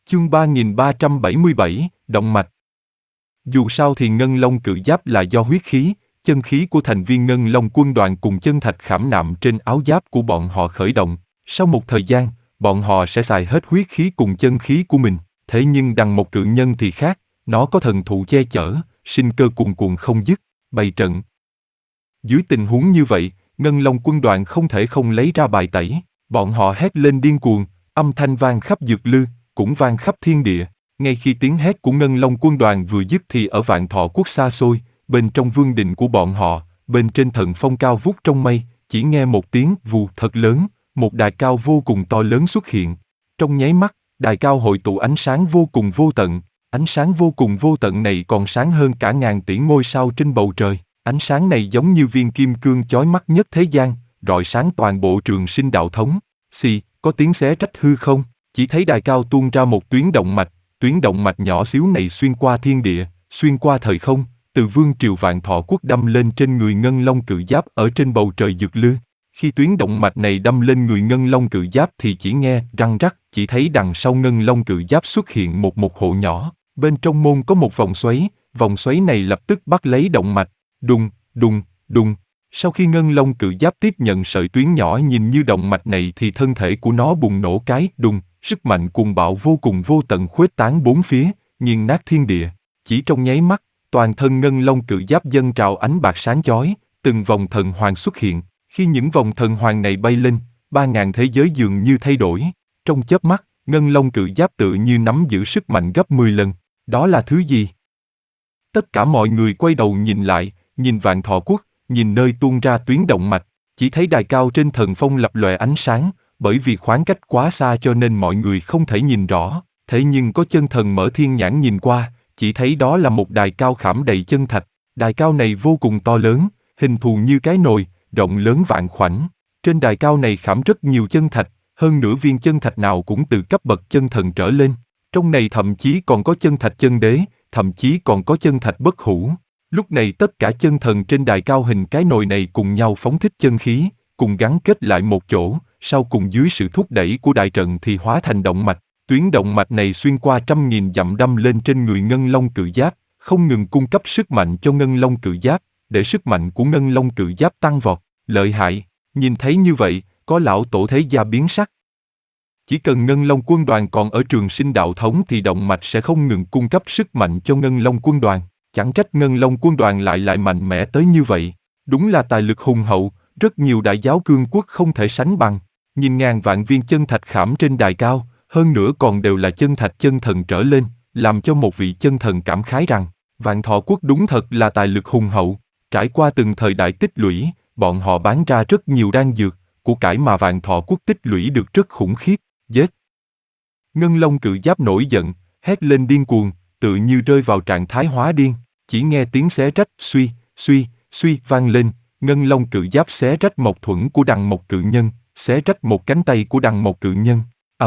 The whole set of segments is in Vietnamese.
Chương 3377, Động mạch. Dù sao thì ngân long cự giáp là do huyết khí, chân khí của thành viên ngân long quân đoàn cùng chân thạch khảm nạm trên áo giáp của bọn họ khởi động. Sau một thời gian, bọn họ sẽ xài hết huyết khí cùng chân khí của mình. Thế nhưng đằng một cự nhân thì khác, nó có thần thụ che chở, sinh cơ cuồn cuộn không dứt, bày trận. Dưới tình huống như vậy, ngân long quân đoàn không thể không lấy ra bài tẩy. Bọn họ hét lên điên cuồng, âm thanh vang khắp Dược Lư, cũng vang khắp thiên địa. Ngay khi tiếng hét của ngân long quân đoàn vừa dứt thì ở Vạn Thọ Quốc xa xôi, bên trong vương đình của bọn họ, bên trên thần phong cao vút trong mây, chỉ nghe một tiếng vù thật lớn, một đài cao vô cùng to lớn xuất hiện. Trong nháy mắt, đài cao hội tụ ánh sáng vô cùng vô tận. Ánh sáng vô cùng vô tận này còn sáng hơn cả ngàn tỷ ngôi sao trên bầu trời. Ánh sáng này giống như viên kim cương chói mắt nhất thế gian, rọi sáng toàn bộ trường sinh đạo thống. Xì, có tiếng xé rách hư không? Chỉ thấy đài cao tuôn ra một tuyến động mạch nhỏ xíu này xuyên qua thiên địa, xuyên qua thời không, từ vương triều Vạn Thọ Quốc đâm lên trên người ngân long cự giáp ở trên bầu trời Dược Lư. Khi tuyến động mạch này đâm lên người ngân long cự giáp thì chỉ nghe răng rắc, chỉ thấy đằng sau ngân long cự giáp xuất hiện một hộ nhỏ, bên trong môn có một vòng xoáy này lập tức bắt lấy động mạch, đùng, đùng, đùng. Sau khi ngân long cự giáp tiếp nhận sợi tuyến nhỏ nhìn như động mạch này thì thân thể của nó bùng nổ cái đùng, sức mạnh cuồng bạo vô cùng vô tận khuếch tán bốn phía, nghiền nát thiên địa. Chỉ trong nháy mắt, toàn thân ngân long cự giáp dâng trào ánh bạc sáng chói, từng vòng thần hoàng xuất hiện. Khi những vòng thần hoàng này bay lên, 3.000 thế giới dường như thay đổi. Trong chớp mắt, ngân long cự giáp tự như nắm giữ sức mạnh gấp 10 lần. Đó là thứ gì? Tất cả mọi người quay đầu nhìn lại, nhìn Vạn Thọ Quốc, nhìn nơi tuôn ra tuyến động mạch, chỉ thấy đài cao trên thần phong lập lòe ánh sáng, bởi vì khoảng cách quá xa cho nên mọi người không thể nhìn rõ. Thế nhưng có chân thần mở thiên nhãn nhìn qua, chỉ thấy đó là một đài cao khảm đầy chân thạch. Đài cao này vô cùng to lớn, hình thù như cái nồi, rộng lớn vạn khoảnh. Trên đài cao này khảm rất nhiều chân thạch, hơn nữa viên chân thạch nào cũng từ cấp bậc chân thần trở lên. Trong này thậm chí còn có chân thạch chân đế, thậm chí còn có chân thạch bất hủ. Lúc này tất cả chân thần trên đài cao hình cái nồi này cùng nhau phóng thích chân khí, cùng gắn kết lại một chỗ, sau cùng dưới sự thúc đẩy của đại trận thì hóa thành động mạch. Tuyến động mạch này xuyên qua 100.000 dặm đâm lên trên người ngân long cự giáp, không ngừng cung cấp sức mạnh cho ngân long cự giáp, để sức mạnh của ngân long cự giáp tăng vọt. Lợi hại, nhìn thấy như vậy, có lão tổ thế gia biến sắc. Chỉ cần ngân long quân đoàn còn ở trường sinh đạo thống thì động mạch sẽ không ngừng cung cấp sức mạnh cho ngân long quân đoàn. Chẳng trách ngân long quân đoàn lại mạnh mẽ tới như vậy. Đúng là tài lực hùng hậu, rất nhiều đại giáo cương quốc không thể sánh bằng. Nhìn ngàn vạn viên chân thạch khảm trên đài cao, hơn nữa còn đều là chân thạch chân thần trở lên, làm cho một vị chân thần cảm khái rằng, Vạn Thọ Quốc đúng thật là tài lực hùng hậu. Trải qua từng thời đại tích lũy, bọn họ bán ra rất nhiều đan dược, của cải mà Vạn Thọ Quốc tích lũy được rất khủng khiếp. Giết! Ngân long cự giáp nổi giận, hét lên điên cuồng, tự như rơi vào trạng thái hóa điên. Chỉ nghe tiếng xé rách suy vang lên, ngân long cự giáp xé rách mộc thuẫn của đằng mộc cự nhân, xé rách một cánh tay của đằng mộc cự nhân.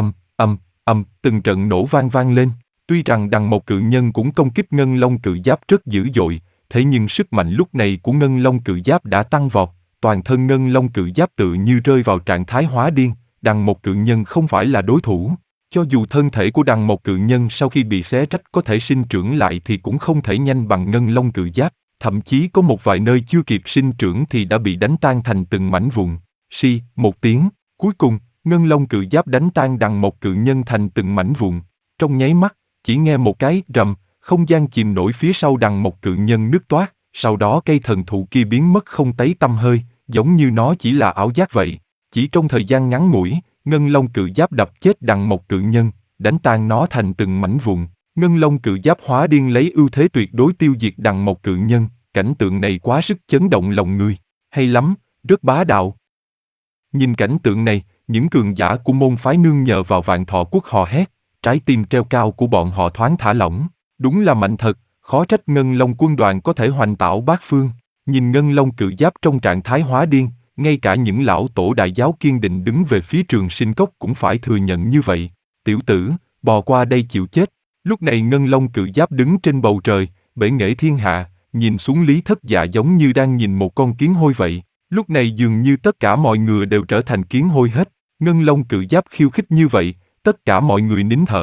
Từng trận nổ vang lên. Tuy rằng đằng mộc cự nhân cũng công kích ngân long cự giáp rất dữ dội, thế nhưng sức mạnh lúc này của ngân long cự giáp đã tăng vọt, toàn thân ngân long cự giáp tự như rơi vào trạng thái hóa điên. Đằng mộc cự nhân không phải là đối thủ. Cho dù thân thể của đằng mộc cự nhân sau khi bị xé rách có thể sinh trưởng lại thì cũng không thể nhanh bằng ngân long cự giáp, thậm chí có một vài nơi chưa kịp sinh trưởng thì đã bị đánh tan thành từng mảnh vụn. Một tiếng, cuối cùng, ngân long cự giáp đánh tan đằng mộc cự nhân thành từng mảnh vụn. Trong nháy mắt, chỉ nghe một cái rầm, không gian chìm nổi phía sau đằng mộc cự nhân nứt toác, sau đó cây thần thụ kia biến mất không thấy tăm hơi, giống như nó chỉ là ảo giác vậy. Chỉ trong thời gian ngắn ngủi, ngân long cự giáp đập chết đằng mộc cự nhân, đánh tan nó thành từng mảnh vụn. Ngân long cự giáp hóa điên lấy ưu thế tuyệt đối tiêu diệt đằng mộc cự nhân, cảnh tượng này quá sức chấn động lòng người. Hay lắm, rất bá đạo. Nhìn cảnh tượng này, những cường giả của môn phái nương nhờ vào Vạn Thọ Quốc hò hét, trái tim treo cao của bọn họ thoáng thả lỏng. Đúng là mạnh thật, khó trách ngân long quân đoàn có thể hoành tảo bát phương. Nhìn ngân long cự giáp trong trạng thái hóa điên, ngay cả những lão tổ đại giáo kiên định đứng về phía trường sinh cốc cũng phải thừa nhận như vậy. Tiểu tử, bò qua đây chịu chết. Lúc này ngân long cự giáp đứng trên bầu trời, bể nghệ thiên hạ, nhìn xuống Lý Thất Dạ giống như đang nhìn một con kiến hôi vậy. Lúc này dường như tất cả mọi người đều trở thành kiến hôi hết. Ngân long cự giáp khiêu khích như vậy, tất cả mọi người nín thở,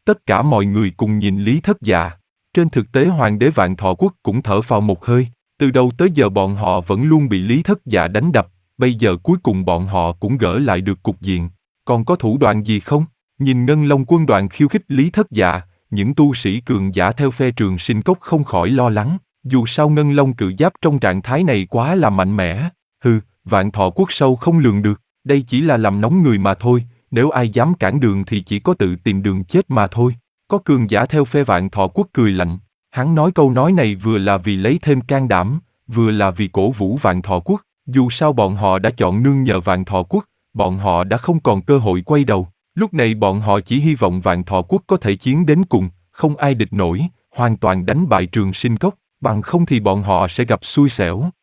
Tất cả mọi người cùng nhìn Lý Thất Dạ. Trên thực tế hoàng đế Vạn Thọ Quốc cũng thở phào một hơi, từ đầu tới giờ bọn họ vẫn luôn bị Lý Thất Dạ đánh đập, bây giờ cuối cùng bọn họ cũng gỡ lại được cục diện. Còn có thủ đoạn gì không? Nhìn Ngân Long quân đoàn khiêu khích Lý Thất Dạ, những tu sĩ cường giả theo phe Trường Sinh Cốc không khỏi lo lắng, dù sao Ngân Long cự giáp trong trạng thái này quá là mạnh mẽ. Vạn Thọ Quốc sâu không lường được, đây chỉ là làm nóng người mà thôi, nếu ai dám cản đường thì chỉ có tự tìm đường chết mà thôi. Có cường giả theo phe Vạn Thọ Quốc cười lạnh, hắn nói câu nói này vừa là vì lấy thêm can đảm, vừa là vì cổ vũ Vạn Thọ Quốc, dù sao bọn họ đã chọn nương nhờ Vạn Thọ Quốc, bọn họ đã không còn cơ hội quay đầu, lúc này bọn họ chỉ hy vọng Vạn Thọ Quốc có thể chiến đến cùng, không ai địch nổi, hoàn toàn đánh bại Trường Sinh Cốc, bằng không thì bọn họ sẽ gặp xui xẻo.